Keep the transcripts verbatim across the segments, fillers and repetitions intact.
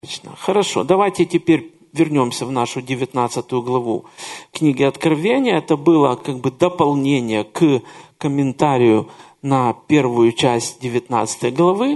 Отлично. Хорошо, давайте теперь вернемся в нашу девятнадцатую главу книги Откровения. Это было как бы дополнение к комментарию на первую часть девятнадцатой главы,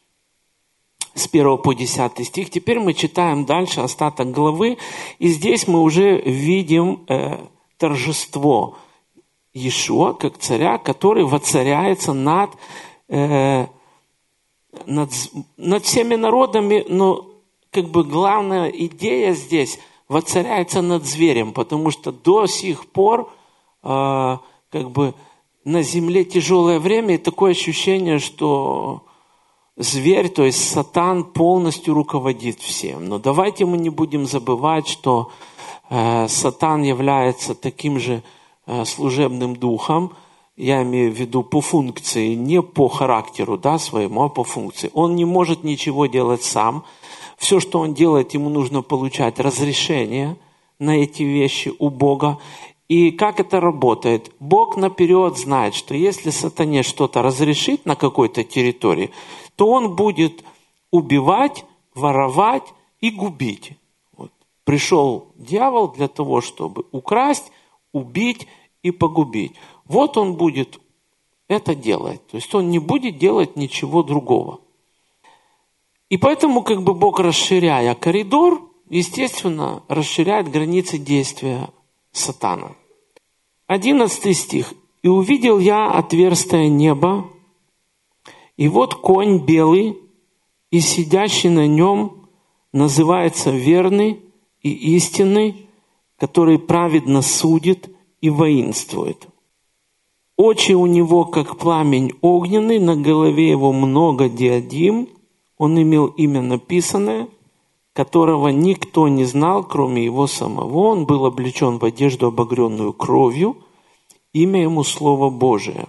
с первого по десятый стих. Теперь мы читаем дальше остаток главы, и здесь мы уже видим э, торжество Иешуа как царя, который воцаряется над, э, над, над всеми народами, но как бы главная идея здесь воцаряется над зверем, потому что до сих пор э, как бы на земле тяжелое время, и такое ощущение, что зверь, то есть сатан, полностью руководит всем. Но давайте мы не будем забывать, что э, сатан является таким же э, служебным духом, я имею в виду по функции, не по характеру, да, своему, а по функции. Он не может ничего делать сам. Все, что он делает, ему нужно получать разрешение на эти вещи у Бога. И как это работает? Бог наперед знает, что если сатане что-то разрешить на какой-то территории, то он будет убивать, воровать и губить. Вот. Пришел дьявол для того, чтобы украсть, убить и погубить. Вот он будет это делать. То есть он не будет делать ничего другого. И поэтому, как бы Бог, расширяя коридор, естественно, расширяет границы действия сатана. Одиннадцатый стих. «И увидел я отверстие неба, и вот конь белый, и сидящий на нем называется верный и истинный, который праведно судит и воинствует. Очи у него, как пламень огненный, на голове его много диадим, он имел имя написанное, которого никто не знал, кроме его самого. Он был облечен в одежду, обогренную кровью, имя ему Слово Божие.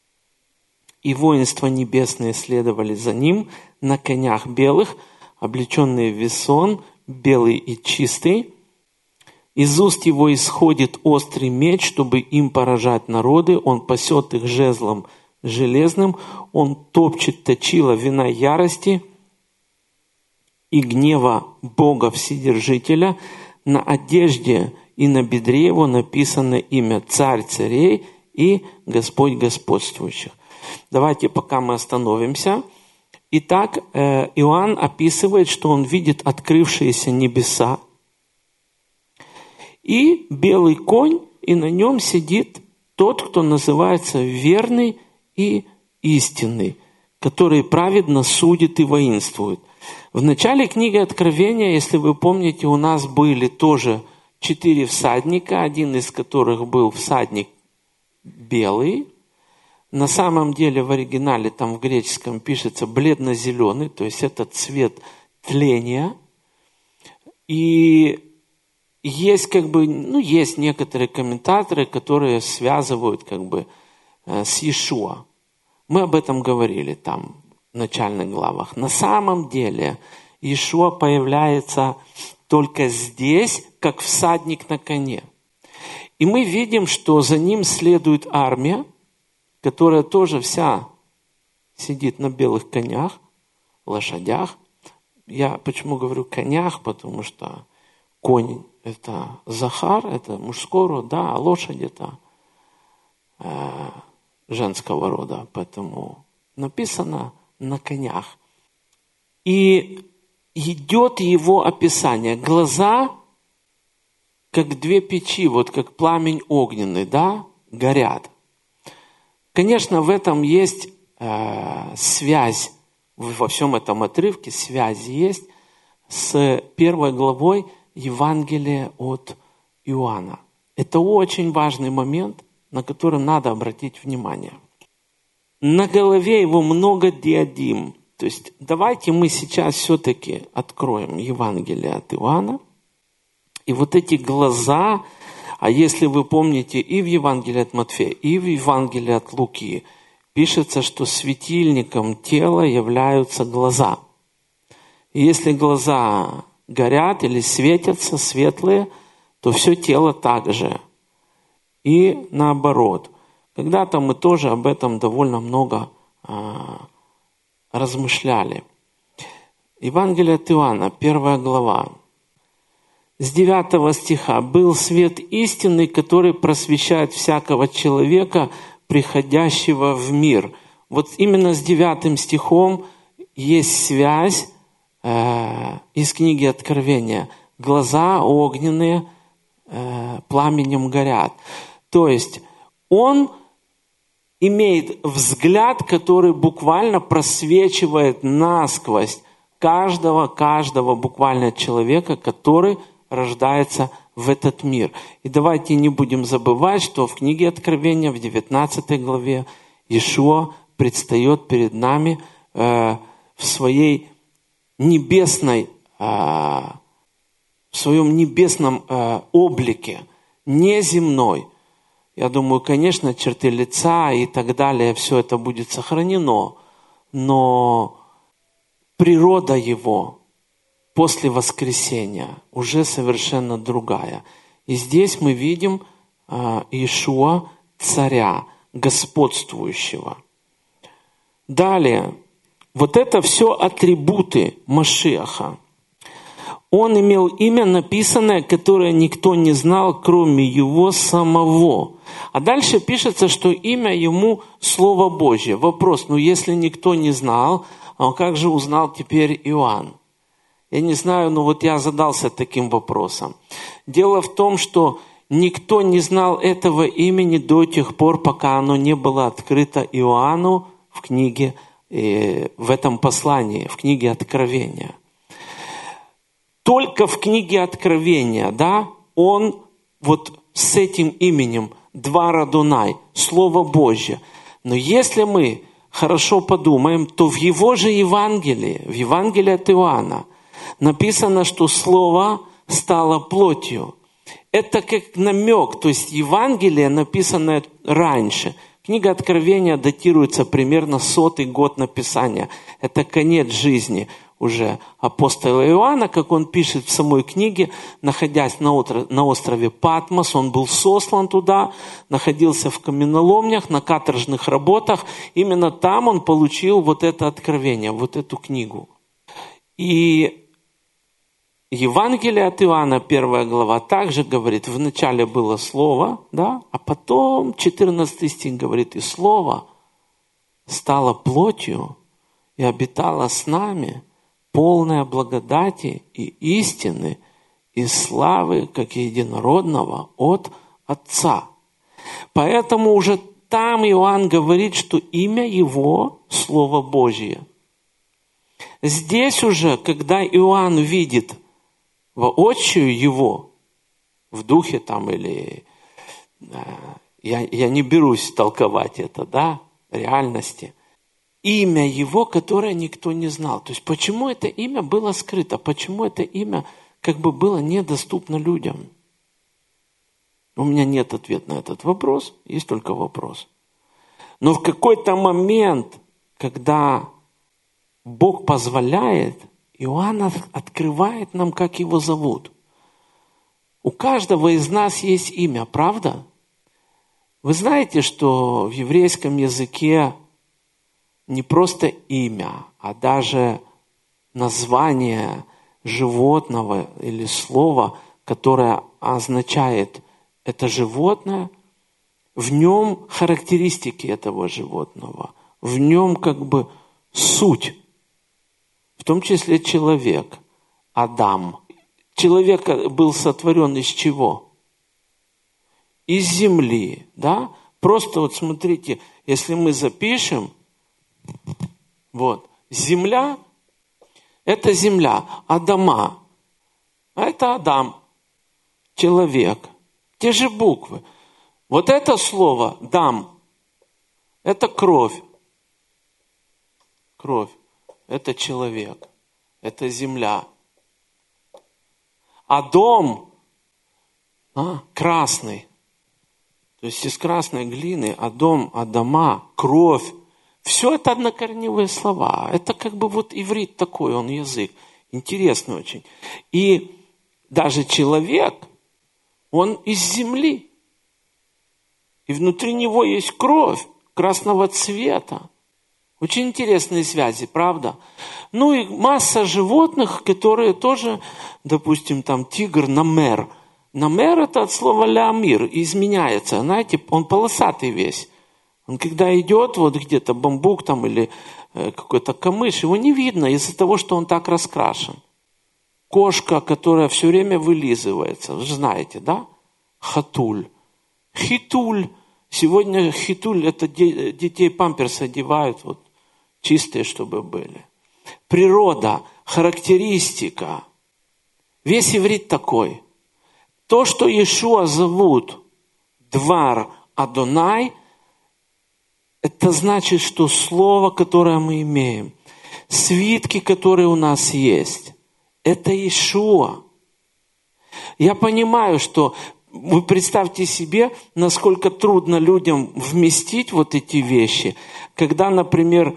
И воинства небесные следовали за ним на конях белых, облеченные в весон, белый и чистый. Из уст его исходит острый меч, чтобы им поражать народы. Он пасет их жезлом железным. Он топчет точила вина ярости и гнева Бога Вседержителя. На одежде и на бедре его написано имя Царь царей и Господь господствующих». Давайте пока мы остановимся. Итак, Иоанн описывает, что он видит открывшиеся небеса и белый конь, и на нем сидит тот, кто называется верный и истинный, который праведно судит и воинствует. В начале книги Откровения, если вы помните, у нас были тоже четыре всадника, один из которых был всадник белый. На самом деле в оригинале там в греческом пишется бледно-зеленый, то есть это цвет тления. И есть как бы, ну, есть некоторые комментаторы, которые связывают как бы с Иешуа. Мы об этом говорили там в начальных главах. На самом деле Иешуа появляется только здесь, как всадник на коне. И мы видим, что за ним следует армия, которая тоже вся сидит на белых конях, лошадях. Я почему говорю конях, потому что конь – это Захар, это мужской род, да, а лошадь – это э, женского рода, поэтому написано на конях. И идет его описание. Глаза, как две печи, вот как пламень огненный, да, горят. Конечно, в этом есть э, связь, во всем этом отрывке связь есть с первой главой Евангелия от Иоанна. Это очень важный момент, на который надо обратить внимание. На голове его много диадим. То есть давайте мы сейчас все-таки откроем Евангелие от Иоанна. И вот эти глаза, а если вы помните, и в Евангелии от Матфея, и в Евангелии от Луки пишется, что светильником тела являются глаза. И если глаза горят или светятся, светлые, то все тело также. И наоборот. Когда-то мы тоже об этом довольно много а, размышляли. Евангелие от Иоанна, первая глава. С девятого стиха. «Был свет истинный, который просвещает всякого человека, приходящего в мир». Вот именно с девятым стихом есть связь э, из книги Откровения. Глаза огненные э, пламенем горят. То есть он имеет взгляд, который буквально просвечивает насквозь каждого, каждого буквально человека, который рождается в этот мир. И давайте не будем забывать, что в книге Откровения, в девятнадцатой главе, Иешуа предстает перед нами э, в своей небесной, э, в своем небесном э, облике, неземной. Я думаю, конечно, черты лица и так далее, все это будет сохранено, но природа его после воскресения уже совершенно другая. И здесь мы видим э, Иешуа, царя, господствующего. Далее, вот это все атрибуты Машиаха. Он имел имя написанное, которое никто не знал, кроме его самого. А дальше пишется, что имя ему Слово Божье. Вопрос, ну если никто не знал, а как же узнал теперь Иоанн? Я не знаю, но вот я задался таким вопросом. Дело в том, что никто не знал этого имени до тех пор, пока оно не было открыто Иоанну в книге, в этом послании, в книге Откровения. Только в книге Откровения, да, он вот с этим именем Двар Адонай, Слово Божье. Но если мы хорошо подумаем, то в его же Евангелии, в Евангелии от Иоанна, написано, что Слово стало плотью. Это как намек, то есть Евангелие, написанное раньше. Книга Откровения датируется примерно сотый год написания. Это конец жизни уже апостола Иоанна, как он пишет в самой книге, находясь на острове Патмос, он был сослан туда, находился в каменоломнях, на каторжных работах. Именно там он получил вот это откровение, вот эту книгу. И Евангелие от Иоанна, первая глава, также говорит, вначале было Слово, да, а потом четырнадцатый стих говорит, и Слово стало плотью и обитало с нами, полная благодати и истины, и славы, как единородного от Отца. Поэтому уже там Иоанн говорит, что имя его – Слово Божье. Здесь уже, когда Иоанн видит воочию его, в духе там или... Я, я не берусь толковать это, да, реальности. Имя его, которое никто не знал. То есть почему это имя было скрыто? Почему это имя как бы было недоступно людям? У меня нет ответа на этот вопрос, есть только вопрос. Но в какой-то момент, когда Бог позволяет, Иоанн открывает нам, как его зовут. У каждого из нас есть имя, правда? Вы знаете, что в еврейском языке не просто имя, а даже название животного или слова, которое означает это животное, в нем характеристики этого животного, в нем как бы суть, в том числе человек, Адам. Человек был сотворен из чего? Из земли, да? Просто вот смотрите, если мы запишем, вот, земля – это земля, Адама, а это Адам, человек. Те же буквы. Вот это слово «дам» – это кровь. Кровь – это человек, это земля. А дом а, красный, то есть из красной глины, а дом, Адама, кровь. Все это однокорневые слова. Это как бы вот иврит такой, он язык. Интересный очень. И даже человек, он из земли. И внутри него есть кровь красного цвета. Очень интересные связи, правда? Ну и масса животных, которые тоже, допустим, там тигр намер. Намер это от слова лямир, изменяется. Знаете, он полосатый весь. Он когда идет, вот где-то бамбук там или э, какой-то камыш, его не видно из-за того, что он так раскрашен. Кошка, которая все время вылизывается, вы же знаете, да? Хатуль. Хитуль. Сегодня хитуль это де- детей памперсы одевают, вот чистые, чтобы были. Природа, характеристика. Весь иврит такой. То, что Иешуа зовут Двар Адонай, это значит, что слово, которое мы имеем, свитки, которые у нас есть, это Иешуа. Я понимаю, что вы представьте себе, насколько трудно людям вместить вот эти вещи, когда, например,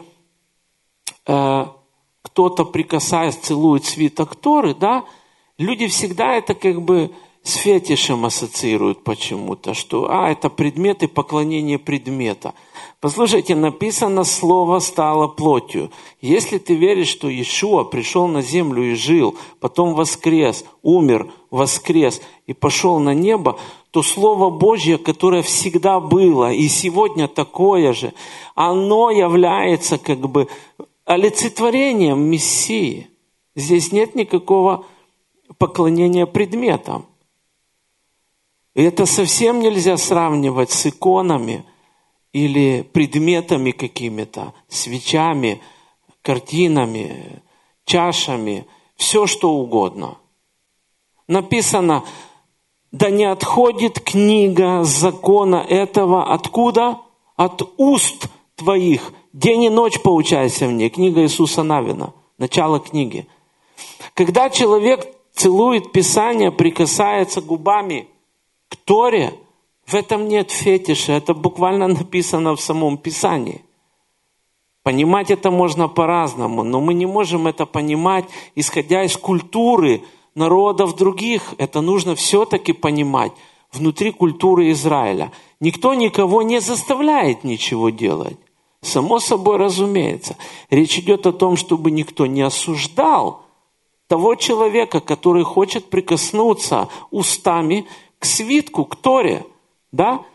э, кто-то, прикасаясь, целует свиток Торы, да, люди всегда это как бы с фетишем ассоциируют почему-то, что а, это предмет и поклонение предмета. Послушайте, написано, слово стало плотью. Если ты веришь, что Иешуа пришел на землю и жил, потом воскрес, умер, воскрес и пошел на небо, то Слово Божье, которое всегда было и сегодня такое же, оно является как бы олицетворением Мессии. Здесь нет никакого поклонения предметам. И это совсем нельзя сравнивать с иконами или предметами какими-то, свечами, картинами, чашами, все что угодно. Написано, да не отходит книга закона этого откуда? От уст твоих. День и ночь поучайся в ней. Книга Иисуса Навина. Начало книги. Когда человек целует Писание, прикасается губами к Торе, в этом нет фетиша, это буквально написано в самом Писании. Понимать это можно по-разному, но мы не можем это понимать, исходя из культуры народов других. Это нужно все-таки понимать внутри культуры Израиля. Никто никого не заставляет ничего делать. Само собой разумеется. Речь идет о том, чтобы никто не осуждал того человека, который хочет прикоснуться устами к свитку, к Торе, да?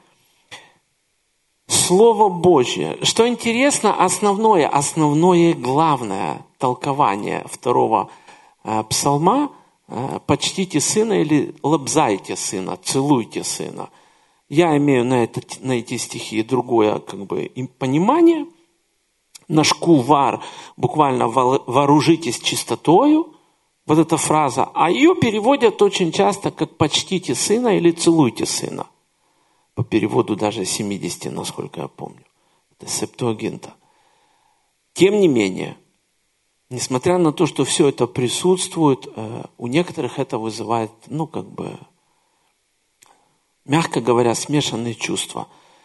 Слово Божье. Что интересно, основное, основное главное толкование второго э, псалма э, «Почтите сына» или «Лобзайте сына», «Целуйте сына». Я имею на, это, на эти стихи другое как бы, им понимание. «Нашкувар» буквально «вооружитесь чистотою». Вот эта фраза. А ее переводят очень часто как «почтите сына» или «целуйте сына». По переводу даже семидесяти, насколько я помню. Это Септуагинта. Тем не менее, несмотря на то, что все это присутствует, у некоторых это вызывает, ну, как бы, мягко говоря, смешанные чувства.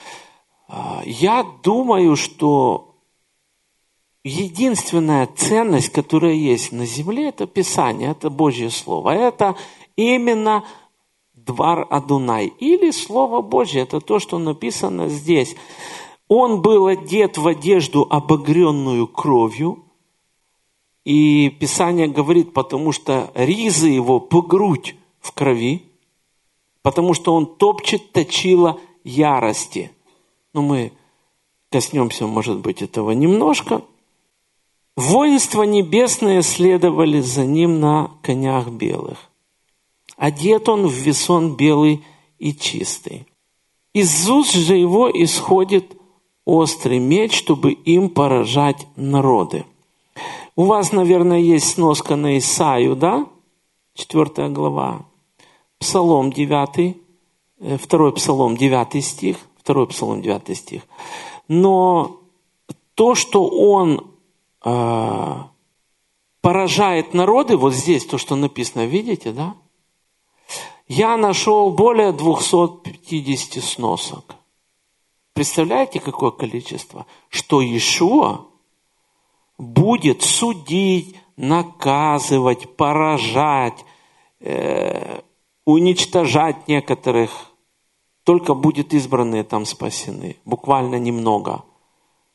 Я думаю, что единственная ценность, которая есть на земле, это Писание, это Божье Слово. Это именно Двар Адонай. Или Слово Божье, это то, что написано здесь. Он был одет в одежду, обогренную кровью. И Писание говорит, потому что ризы его по грудь в крови, потому что он топчет точила ярости. Ну, мы коснемся, может быть, этого немножко. Воинства небесные следовали за ним на конях белых. Одет он в весон белый и чистый. Из уст же его исходит острый меч, чтобы им поражать народы. У вас, наверное, есть сноска на Исаию, да? Четвертая глава. Псалом девятый, второй Псалом девятый стих, второй Псалом девятый стих. Но то, что он э, поражает народы, вот здесь то, что написано, видите, да? Я нашел более двухсот пятидесяти сносок. Представляете, какое количество? Что Иешуа будет судить, наказывать, поражать, э, уничтожать некоторых. Только будет избранные там спасены. Буквально немного.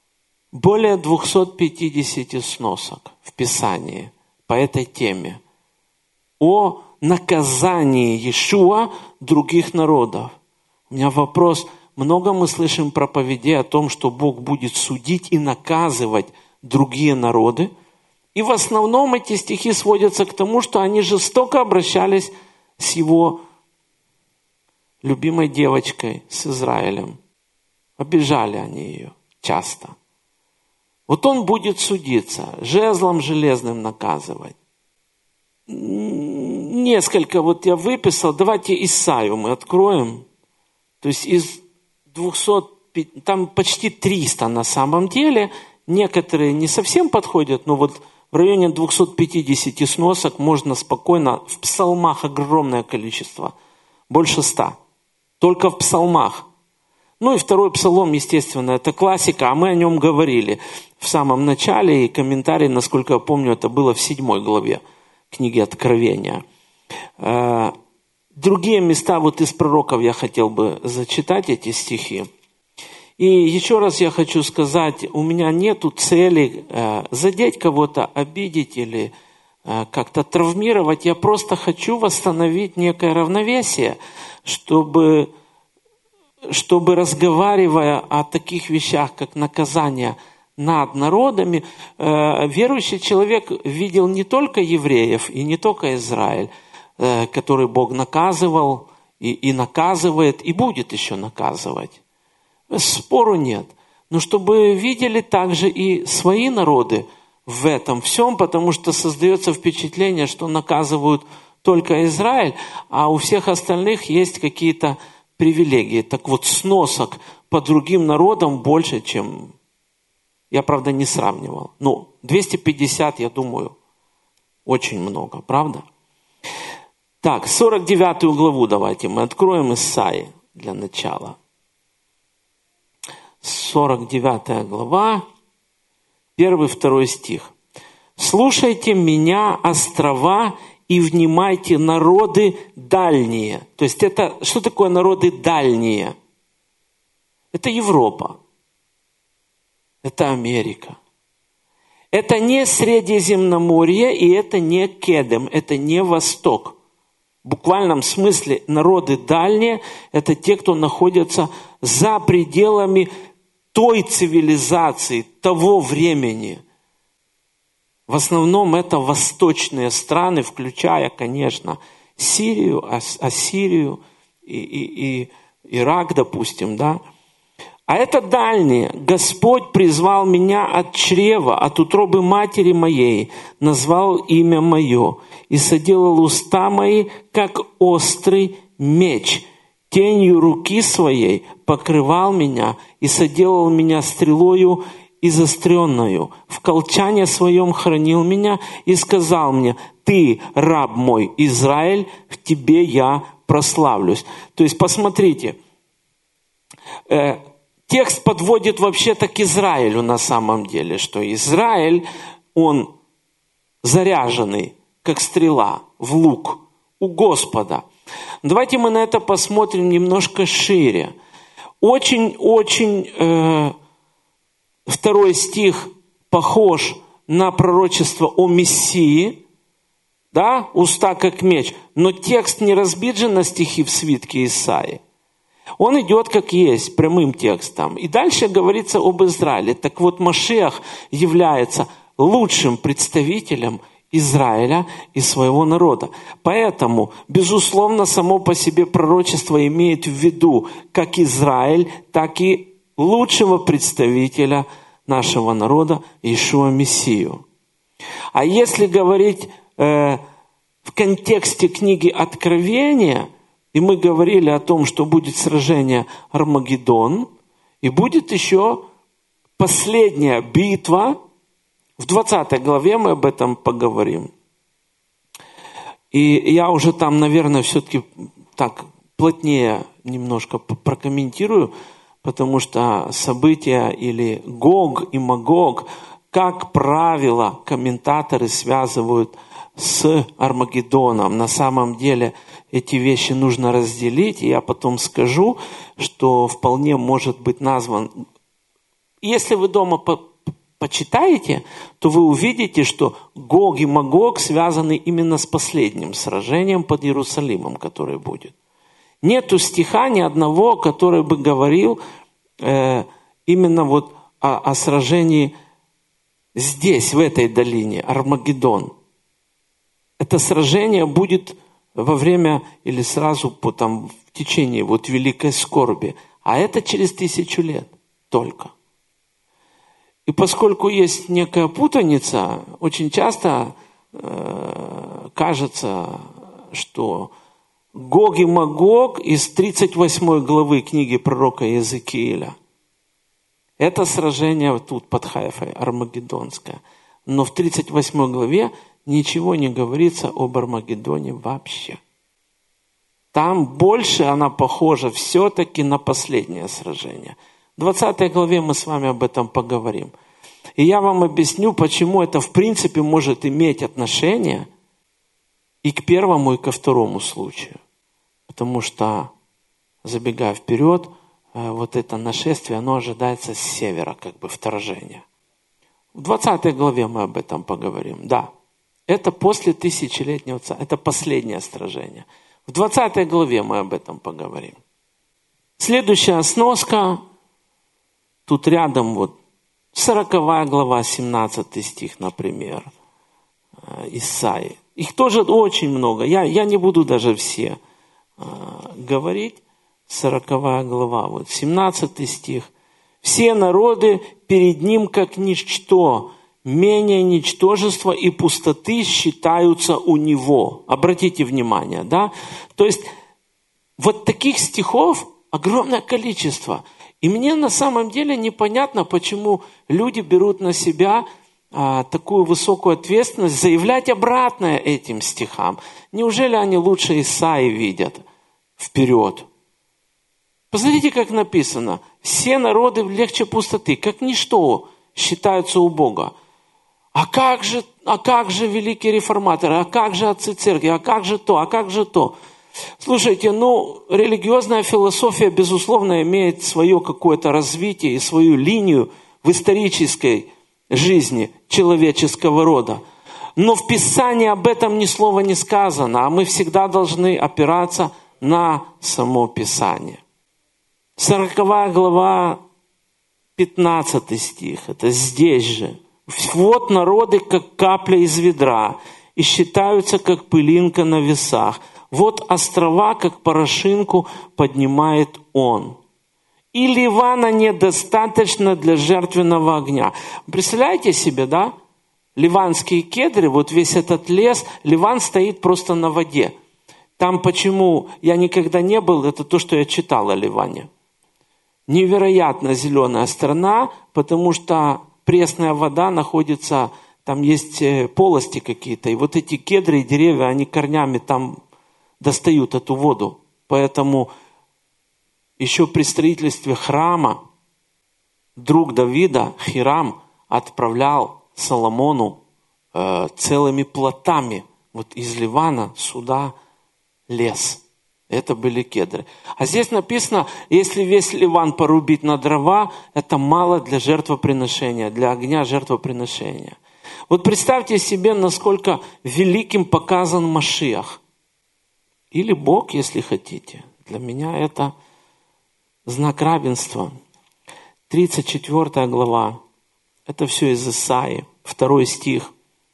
более двухсот пятидесяти сносок в Писании по этой теме о наказании Иешуа других народов. У меня вопрос. Много мы слышим проповедей о том, что Бог будет судить и наказывать другие народы. И в основном эти стихи сводятся к тому, что они жестоко обращались с его любимой девочкой, с Израилем. Обижали они ее часто. Вот он будет судиться, жезлом железным наказывать. Несколько вот я выписал. Давайте Исаию мы откроем. То есть из двухсот, там почти триста на самом деле. Некоторые не совсем подходят, но вот в районе двухсот пятидесяти сносок можно спокойно. В псалмах огромное количество. Больше ста. Только в псалмах. Ну и второй псалом, естественно, это классика, а мы о нем говорили в самом начале, и комментарий, насколько я помню, это было в седьмой главе книги Откровения. Другие места вот из пророков я хотел бы зачитать эти стихи. И еще раз я хочу сказать, у меня нету цели задеть кого-то, обидеть или как-то травмировать. Я просто хочу восстановить некое равновесие, чтобы... чтобы, разговаривая о таких вещах, как наказание над народами, верующий человек видел не только евреев и не только Израиль, который Бог наказывал и, и наказывает, и будет еще наказывать. Спору нет. Но чтобы видели также и свои народы в этом всем, потому что создается впечатление, что наказывают только Израиль, а у всех остальных есть какие-то привилегии. Так вот, сносок по другим народам больше, чем... Я, правда, не сравнивал. Ну, двести пятьдесят, я думаю, очень много, правда? Так, сорок девятую главу давайте мы откроем Исаии для начала. сорок девятая глава, первый, второй стих. «Слушайте меня, острова, и внимайте, народы дальние». То есть это, что такое народы дальние? Это Европа. Это Америка. Это не Средиземноморье, и это не Кедем, это не Восток. В буквальном смысле народы дальние – это те, кто находятся за пределами той цивилизации, того времени. В основном это восточные страны, включая, конечно, Сирию, Ассирию и, и, и Ирак, допустим, да. А это дальние. Господь призвал меня от чрева, от утробы матери моей, назвал имя мое и соделал уста мои, как острый меч. Тенью руки своей покрывал меня и соделал меня стрелою и заостренную. В колчане своем хранил меня и сказал мне: ты, раб мой, Израиль, в тебе я прославлюсь. То есть, посмотрите, э, текст подводит вообще-то к Израилю на самом деле, что Израиль, он заряженный, как стрела, в лук у Господа. Давайте мы на это посмотрим немножко шире. Очень-очень... Э, Второй стих похож на пророчество о Мессии, да, уста как меч, но текст не разбит же на стихи в свитке Исаии. Он идет как есть, прямым текстом. И дальше говорится об Израиле. Так вот, Машиах является лучшим представителем Израиля и своего народа. Поэтому, безусловно, само по себе пророчество имеет в виду как Израиль, так и лучшего представителя нашего народа, Иешуа Мессию. А если говорить э, в контексте книги Откровения, и мы говорили о том, что будет сражение Армагеддон, и будет еще последняя битва, в двадцатой главе мы об этом поговорим. И я уже там, наверное, все-таки так плотнее немножко прокомментирую, потому что события или Гог и Магог, как правило, комментаторы связывают с Армагеддоном. На самом деле эти вещи нужно разделить, и я потом скажу, что вполне может быть назван. Если вы дома почитаете, то вы увидите, что Гог и Магог связаны именно с последним сражением под Иерусалимом, которое будет. Нету стиха ни одного, который бы говорил э, именно вот о, о сражении здесь, в этой долине, Армагеддон. Это сражение будет во время или сразу по, там, в течение вот великой скорби. А это через тысячу лет только. И поскольку есть некая путаница, очень часто э, кажется, что Гог и Магог из тридцать восьмой главы книги пророка Иезекииля. Это сражение тут под Хайфой, Армагеддонское. Но в тридцать восьмой главе ничего не говорится об Армагеддоне вообще. Там больше она похожа все-таки на последнее сражение. В двадцатой главе мы с вами об этом поговорим. И я вам объясню, почему это в принципе может иметь отношение и к первому, и ко второму случаю. Потому что, забегая вперед, вот это нашествие, оно ожидается с севера, как бы вторжение. В двадцатой главе мы об этом поговорим. Да, это после тысячелетнего царства, это последнее сражение. В двадцатой главе мы об этом поговорим. Следующая сноска, тут рядом вот сороковая глава, семнадцатый стих, например, Исаии. Их тоже очень много. Я, я не буду даже все э, говорить. сороковая глава, вот семнадцатый стих. «Все народы перед ним как ничто, менее ничтожества и пустоты считаются у него». Обратите внимание, да? То есть вот таких стихов огромное количество. И мне на самом деле непонятно, почему люди берут на себя а, такую высокую ответственность заявлять обратное этим стихам. Неужели они лучше Исаии видят вперед? Посмотрите, как написано. «Все народы легче пустоты, как ничто считаются у Бога». А как же, а как же великие реформаторы, а как же отцы церкви, а как же то, а как же то? Слушайте, ну, религиозная философия, безусловно, имеет свое какое-то развитие и свою линию в исторической жизни человеческого рода. Но в Писании об этом ни слова не сказано, а мы всегда должны опираться на само Писание. Сороковая глава, пятнадцатый стих, это здесь же. «Вот народы, как капля из ведра, и считаются, как пылинка на весах. Вот острова, как порошинку, поднимает он. И Ливана недостаточно для жертвенного огня». Представляете себе, да? Ливанские кедры, вот весь этот лес, Ливан стоит просто на воде. Там почему я никогда не был, это то, что я читал о Ливане. Невероятно зеленая страна, потому что пресная вода находится, там есть полости какие-то, и вот эти кедры и деревья, они корнями там достают эту воду. Поэтому еще при строительстве храма друг Давида, Хирам, отправлял Соломону э, целыми плотами вот из Ливана сюда лес. Это были кедры. А здесь написано, если весь Ливан порубить на дрова, это мало для жертвоприношения, для огня жертвоприношения. Вот представьте себе, насколько великим показан Машиах. Или Бог, если хотите. Для меня это знак равенства. тридцать четвёртая глава. Это все из Исаии. Второй стих.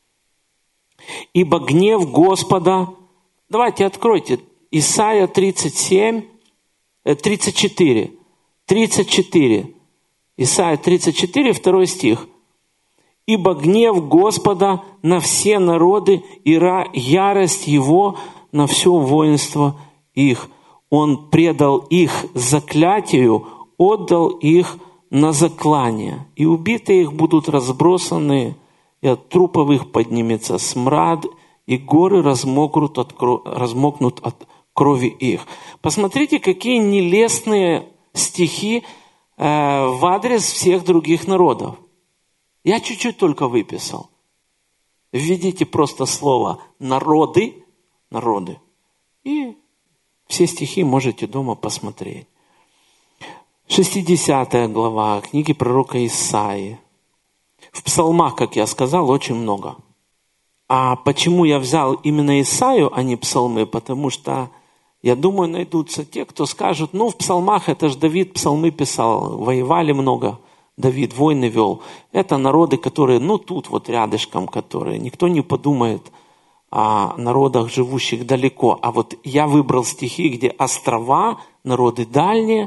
«Ибо гнев Господа...» Давайте откройте. Исайя тридцать семь, тридцать четыре. тридцать четыре. Исайя тридцать четыре, второй стих. «Ибо гнев Господа на все народы и ярость Его на все воинство их. Он предал их заклятию, отдал их на заклание. И убитые их будут разбросаны, и от трупов их поднимется смрад, и горы размокнут от, размокнут от крови их». Посмотрите, какие нелестные стихи э, в адрес всех других народов. Я чуть-чуть только выписал. Введите просто слово «народы», «народы», и все стихи можете дома посмотреть. шестидесятая глава книги пророка Исаии. В псалмах, как я сказал, очень много. А почему я взял именно Исаию, а не псалмы? Потому что, я думаю, найдутся те, кто скажут, ну, в псалмах это же Давид псалмы писал, воевали много, Давид войны вел. Это народы, которые, ну, тут вот рядышком, которые, никто не подумает о народах, живущих далеко. А вот я выбрал стихи, где острова, народы дальние.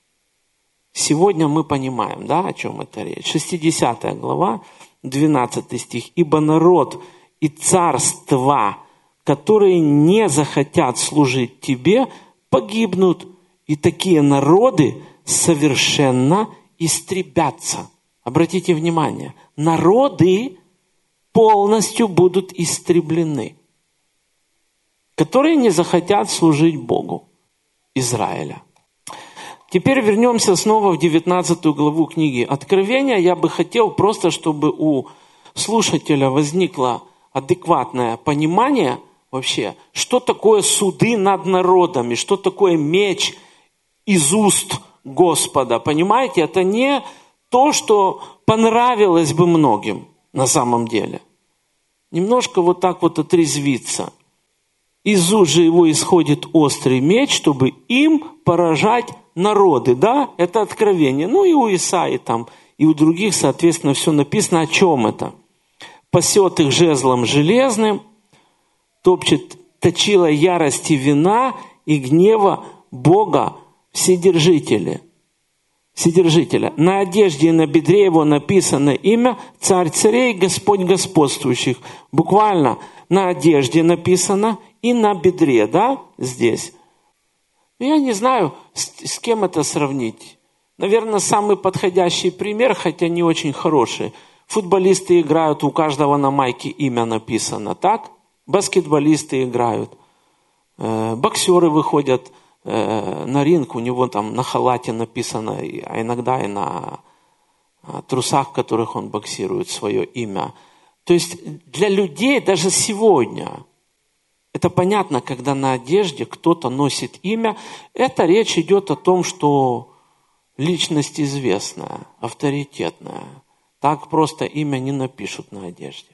Сегодня мы понимаем, да, о чем это речь. шестидесятая глава, двенадцатый стих. «Ибо народ и царства, которые не захотят служить тебе, погибнут, и такие народы совершенно истребятся». Обратите внимание, народы полностью будут истреблены, которые не захотят служить Богу Израиля. Теперь вернемся снова в девятнадцатую главу книги Откровения. Я бы хотел просто, чтобы у слушателя возникло адекватное понимание вообще, что такое суды над народами, что такое меч из уст Господа. Понимаете, это не то, что понравилось бы многим на самом деле. Немножко вот так вот отрезвиться. Из уст же его исходит острый меч, чтобы им поражать народы. Да, это откровение. Ну и у Исаии там, и у других, соответственно, все написано. О чем это? «Пасет их жезлом железным, топчет точила ярости вина и гнева Бога Вседержителя». Вседержителя. На одежде и на бедре его написано имя Царь царей, Господь господствующих. Буквально на одежде написано и на бедре, да, здесь. Я не знаю, с, с кем это сравнить. Наверное, самый подходящий пример, хотя не очень хороший. Футболисты играют, у каждого на майке имя написано, так? Баскетболисты играют. Э, боксеры выходят э, на ринг, у него там на халате написано, а иногда и на трусах, в которых он боксирует, свое имя. То есть для людей даже сегодня, это понятно, когда на одежде кто-то носит имя, это речь идет о том, что личность известная, авторитетная. Так просто имя не напишут на одежде.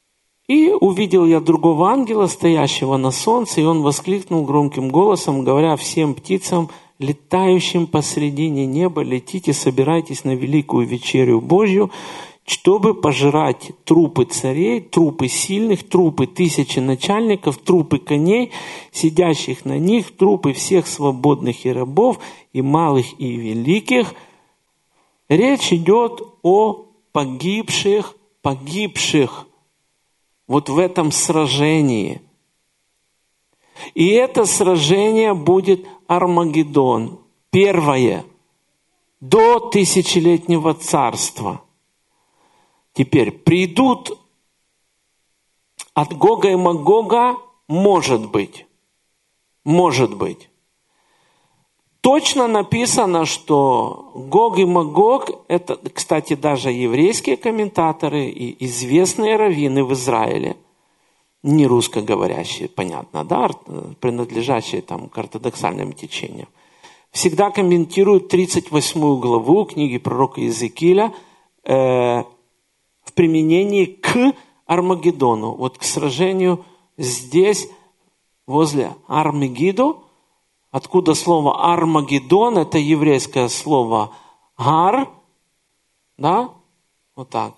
«И увидел я другого ангела, стоящего на солнце, и он воскликнул громким голосом, говоря всем птицам, летающим посредине неба, летите, собирайтесь на великую вечерю Божью, чтобы пожирать трупы царей, трупы сильных, трупы тысячи начальников, трупы коней, сидящих на них, трупы всех свободных и рабов, и малых, и великих». Речь идет о погибших, погибших вот в этом сражении. И это сражение будет Армагеддон, первое, до тысячелетнего царства. Теперь придут от Гога и Магога, может быть, может быть. Точно написано, что Гог и Магог, это, кстати, даже еврейские комментаторы и известные раввины в Израиле, не русскоговорящие, понятно, да, принадлежащие там к ортодоксальным течениям, всегда комментируют тридцать восьмую главу книги пророка Иезекииля э, в применении к Армагеддону, вот к сражению здесь, возле Армегидо, откуда слово Армагеддон, это еврейское слово Гар, да, вот так,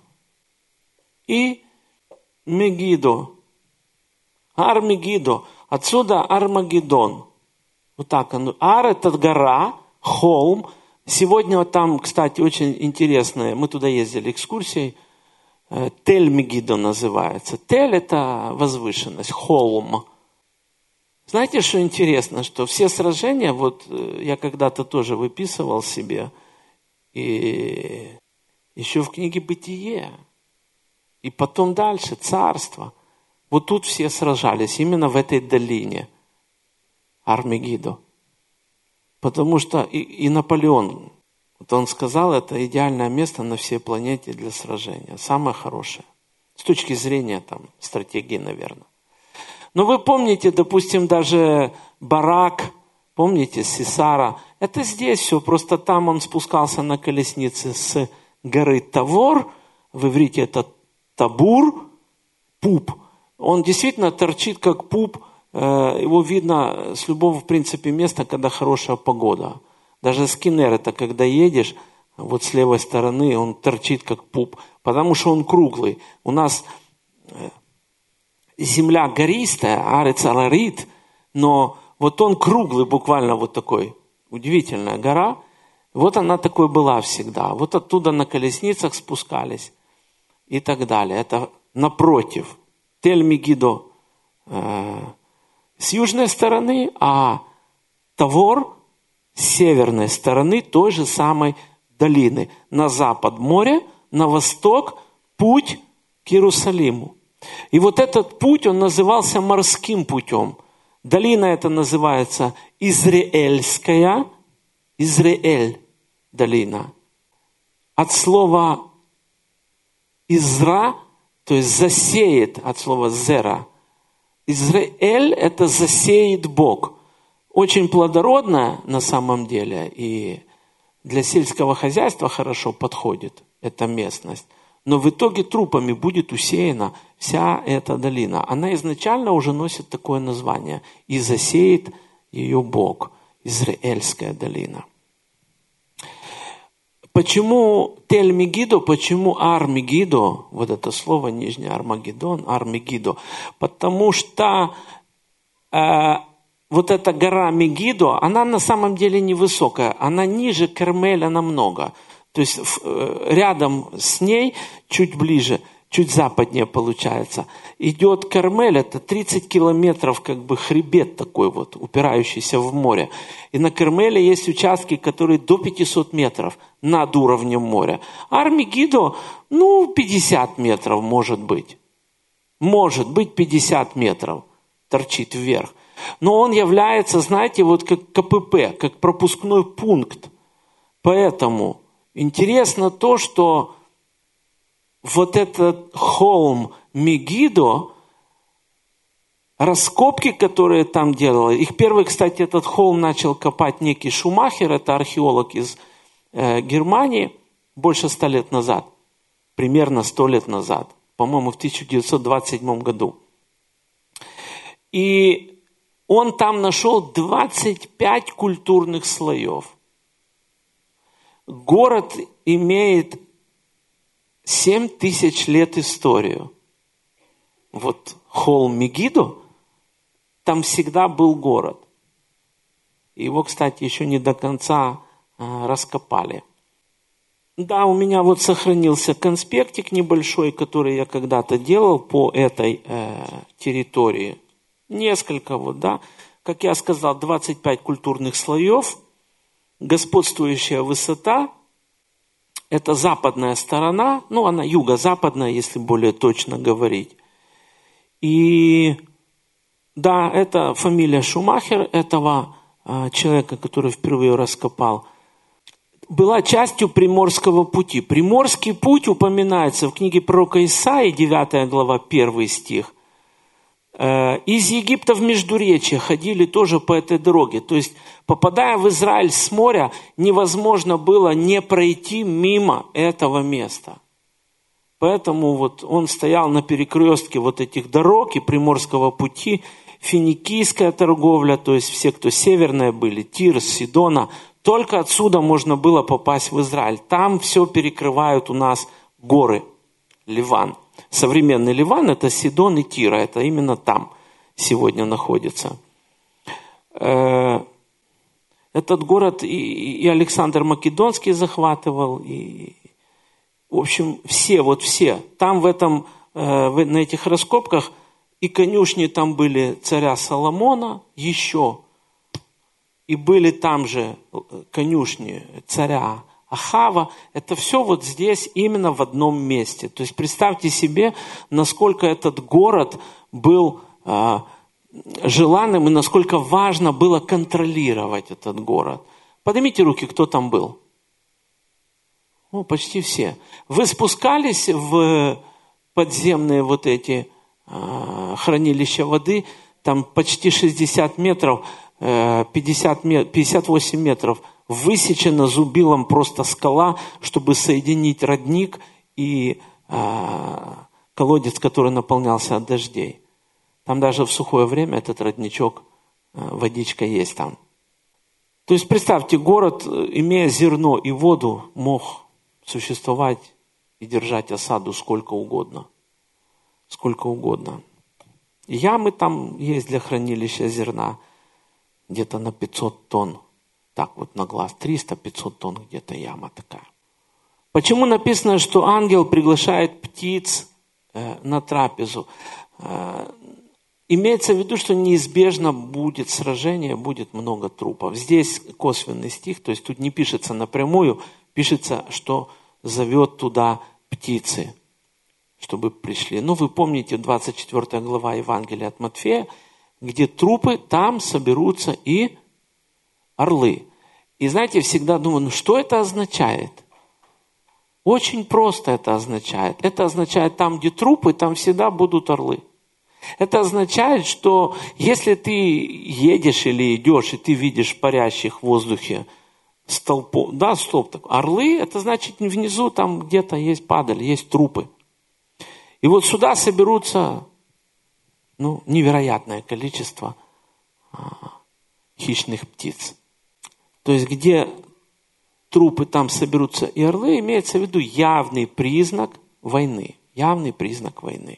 и Мегидо, Армегидо, отсюда Армагеддон, вот так, Ар это гора, холм. Сегодня там, кстати, очень интересное, мы туда ездили экскурсией, Тель-Мегидо называется. Тель это возвышенность, холм. Знаете, что интересно, что все сражения, вот я когда-то тоже выписывал себе, и еще в книге «Бытие», и потом дальше, «Царство». Вот тут все сражались, именно в этой долине, Армегидо. Потому что и, и Наполеон, вот он сказал, это идеальное место на всей планете для сражения, самое хорошее, с точки зрения там, стратегии, наверное. Но вы помните, допустим, даже Барак, помните, Сисара, это здесь все, просто там он спускался на колеснице с горы Тавор, в иврите это табур, пуп. Он действительно торчит как пуп, его видно с любого, в принципе, места, когда хорошая погода. Даже с Кинерета, когда едешь, вот с левой стороны он торчит как пуп, потому что он круглый. У нас земля гористая, арец арарит, но вот он круглый, буквально вот такой, удивительная гора. Вот она такой была всегда. Вот оттуда на колесницах спускались и так далее. Это напротив. Тель-Мегидо э, с южной стороны, а Тавор с северной стороны той же самой долины. На запад море, на восток путь к Иерусалиму. И вот этот путь, он назывался морским путем. Долина эта называется Израильская, Израиль долина. От слова Изра, то есть засеет, от слова зера. Израиль это засеет Бог. Очень плодородная на самом деле, и для сельского хозяйства хорошо подходит эта местность. Но в итоге трупами будет усеяна вся эта долина. Она изначально уже носит такое название. И засеет ее Бог. Израильская долина. Почему Тель-Мегидо, почему Ар-Мегидо, вот это слово нижний Армагеддон, Ар-Мегидо, потому что э, вот эта гора Мегидо, она на самом деле невысокая, она ниже Кармеля намного. То есть рядом с ней, чуть ближе, чуть западнее получается, идет Кармель, это тридцать километров, как бы хребет такой вот, упирающийся в море. И на Кармеле есть участки, которые до пятисот метров над уровнем моря. Ар-Мегидо, ну, пятьдесят метров может быть. Может быть пятьдесят метров торчит вверх. Но он является, знаете, вот как ка пэ пэ, как пропускной пункт. Поэтому интересно то, что вот этот холм Мегидо, раскопки, которые там делали, их первый, кстати, этот холм начал копать некий Шумахер, это археолог из э, Германии, больше ста лет назад, примерно сто лет назад, по-моему, в тысяча девятьсот двадцать седьмом году. И он там нашел двадцать пять культурных слоев. Город имеет семь тысяч лет историю. Вот холм Мегидо, там всегда был город. Его, кстати, еще не до конца э, раскопали. Да, у меня вот сохранился конспектик небольшой, который я когда-то делал по этой э, территории. Несколько вот, да. Как я сказал, двадцать пять культурных слоев. Господствующая высота – это западная сторона, ну, она юго-западная, если более точно говорить. И да, это фамилия Шумахер, этого а, человека, который впервые раскопал, была частью Приморского пути. Приморский путь упоминается в книге пророка Исаии, девятая глава, первый стих. Из Египта в Междуречье ходили тоже по этой дороге. То есть, попадая в Израиль с моря, невозможно было не пройти мимо этого места. Поэтому вот он стоял на перекрестке вот этих дорог и Приморского пути. Финикийская торговля, то есть все, кто северные были, Тир, Сидона, только отсюда можно было попасть в Израиль. Там все перекрывают у нас горы, Ливан. Современный Ливан – это Сидон и Тира, это именно там сегодня находится. Этот город и Александр Македонский захватывал, и, в общем, все, вот все. Там в этом, на этих раскопках и конюшни там были царя Соломона еще, и были там же конюшни царя Ахава, это все вот здесь именно в одном месте. То есть представьте себе, насколько этот город был э, желанным и насколько важно было контролировать этот город. Поднимите руки, кто там был. О, почти все. Вы спускались в подземные вот эти э, хранилища воды, там почти шестьдесят метров, э, пятьдесят, пятьдесят восемь метров, высечена зубилом просто скала, чтобы соединить родник и колодец, который наполнялся от дождей. Там даже в сухое время этот родничок, водичка есть там. То есть представьте, город, имея зерно и воду, мог существовать и держать осаду сколько угодно. Сколько угодно. Ямы там есть для хранилища зерна, где-то на пятьсот тонн. Так вот на глаз, триста-пятьсот тонн где-то яма такая. Почему написано, что ангел приглашает птиц э, на трапезу? Э, имеется в виду, что неизбежно будет сражение, будет много трупов. Здесь косвенный стих, то есть тут не пишется напрямую, пишется, что зовет туда птицы, чтобы пришли. Ну, вы помните, двадцать четвёртая глава Евангелия от Матфея, где трупы, там соберутся и орлы. И знаете, всегда думаю, ну что это означает? Очень просто это означает. Это означает, там, где трупы, там всегда будут орлы. Это означает, что если ты едешь или идешь, и ты видишь парящих в воздухе столпов, да, столб такой, орлы, это значит, внизу там где-то есть падаль, есть трупы. И вот сюда соберутся, ну, невероятное количество а, хищных птиц. То есть, где трупы, там соберутся и орлы, имеется в виду явный признак войны. Явный признак войны.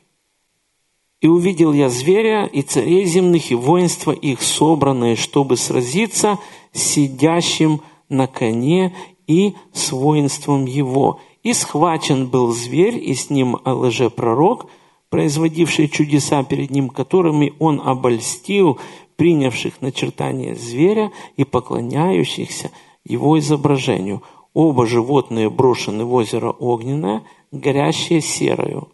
«И увидел я зверя, и царей земных, и воинства их, собранные, чтобы сразиться с сидящим на коне и с воинством его. И схвачен был зверь, и с ним лжепророк, производивший чудеса перед ним, которыми он обольстил принявших начертание зверя и поклоняющихся его изображению. Оба животные брошены в озеро огненное, горящее серою.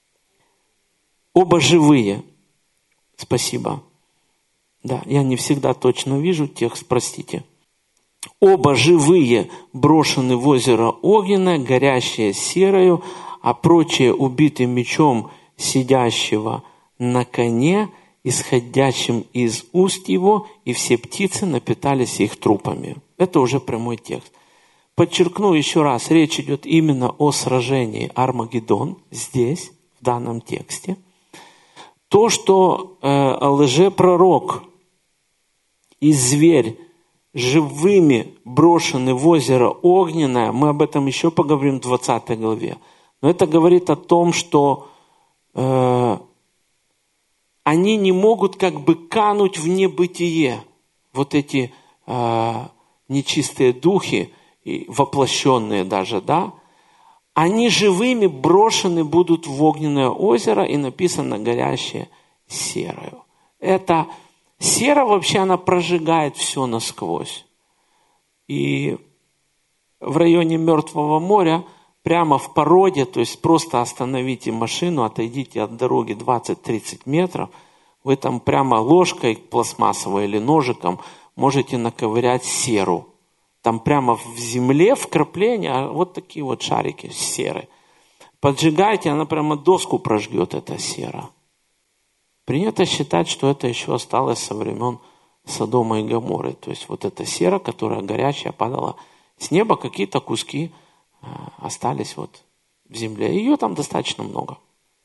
Оба живые. Спасибо. Да, я не всегда точно вижу текст, простите. Оба живые брошены в озеро огненное, горящее серою, а прочие убиты мечом сидящего на коне, исходящим из уст его, и все птицы напитались их трупами. Это уже прямой текст. Подчеркну еще раз, речь идет именно о сражении Армагеддон, здесь, в данном тексте. То, что э, лжепророк и зверь живыми брошены в озеро огненное, мы об этом еще поговорим в двадцатой главе. Но это говорит о том, что э, они не могут как бы кануть в небытие. Вот эти э, нечистые духи, и воплощенные даже, да, они живыми брошены будут в огненное озеро, и написано горящее серою. Это сера вообще, она прожигает все насквозь. И в районе Мертвого моря, прямо в породе, то есть просто остановите машину, отойдите от дороги двадцать-тридцать метров, вы там прямо ложкой пластмассовой или ножиком можете наковырять серу. Там прямо в земле вкрапления вот такие вот шарики серы. Поджигаете, она прямо доску прожгет, эта сера. Принято считать, что это еще осталось со времен Содома и Гоморры. То есть вот эта сера, которая горячая, падала с неба, какие-то куски остались вот в земле. Ее там достаточно много.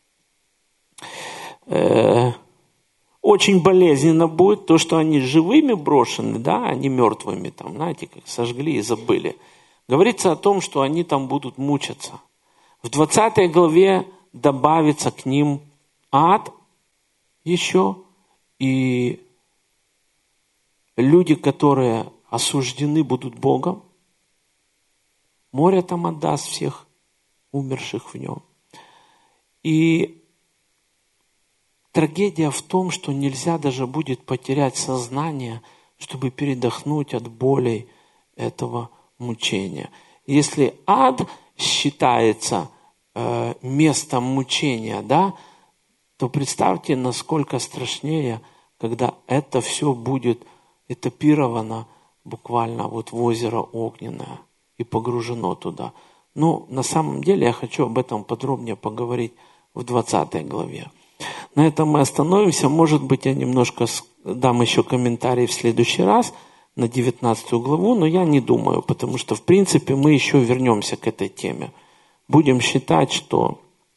Очень болезненно будет то, что они живыми брошены, да, они мертвыми, там, знаете, как сожгли и забыли. Говорится о том, что они там будут мучаться. В двадцатой главе добавится к ним ад еще, и люди, которые осуждены будут Богом, море там отдаст всех умерших в нем. И трагедия в том, что нельзя даже будет потерять сознание, чтобы передохнуть от болей этого мучения. Если ад считается э, местом мучения, да, то представьте, насколько страшнее, когда это все будет этапировано буквально вот в озеро огненное и погружено туда. Ну, на самом деле я хочу об этом подробнее поговорить в двадцатой главе. На этом мы остановимся. Может быть, я немножко дам еще комментарий в следующий раз на девятнадцатую главу, но я не думаю, потому что, в принципе, мы еще вернемся к этой теме. Будем считать, что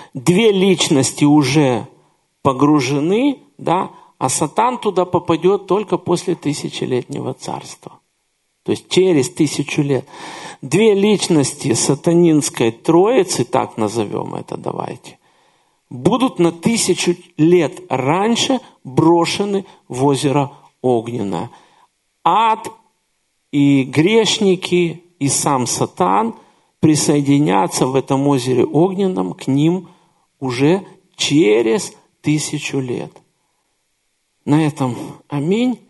две личности уже погружены, да, а Сатан туда попадет только после тысячелетнего царства. То есть через тысячу лет. Две личности сатанинской троицы, так назовем это, давайте, будут на тысячу лет раньше брошены в озеро Огненное. Ад и грешники, и сам Сатан присоединятся в этом озере Огненном к ним уже через тысячу лет. На этом аминь.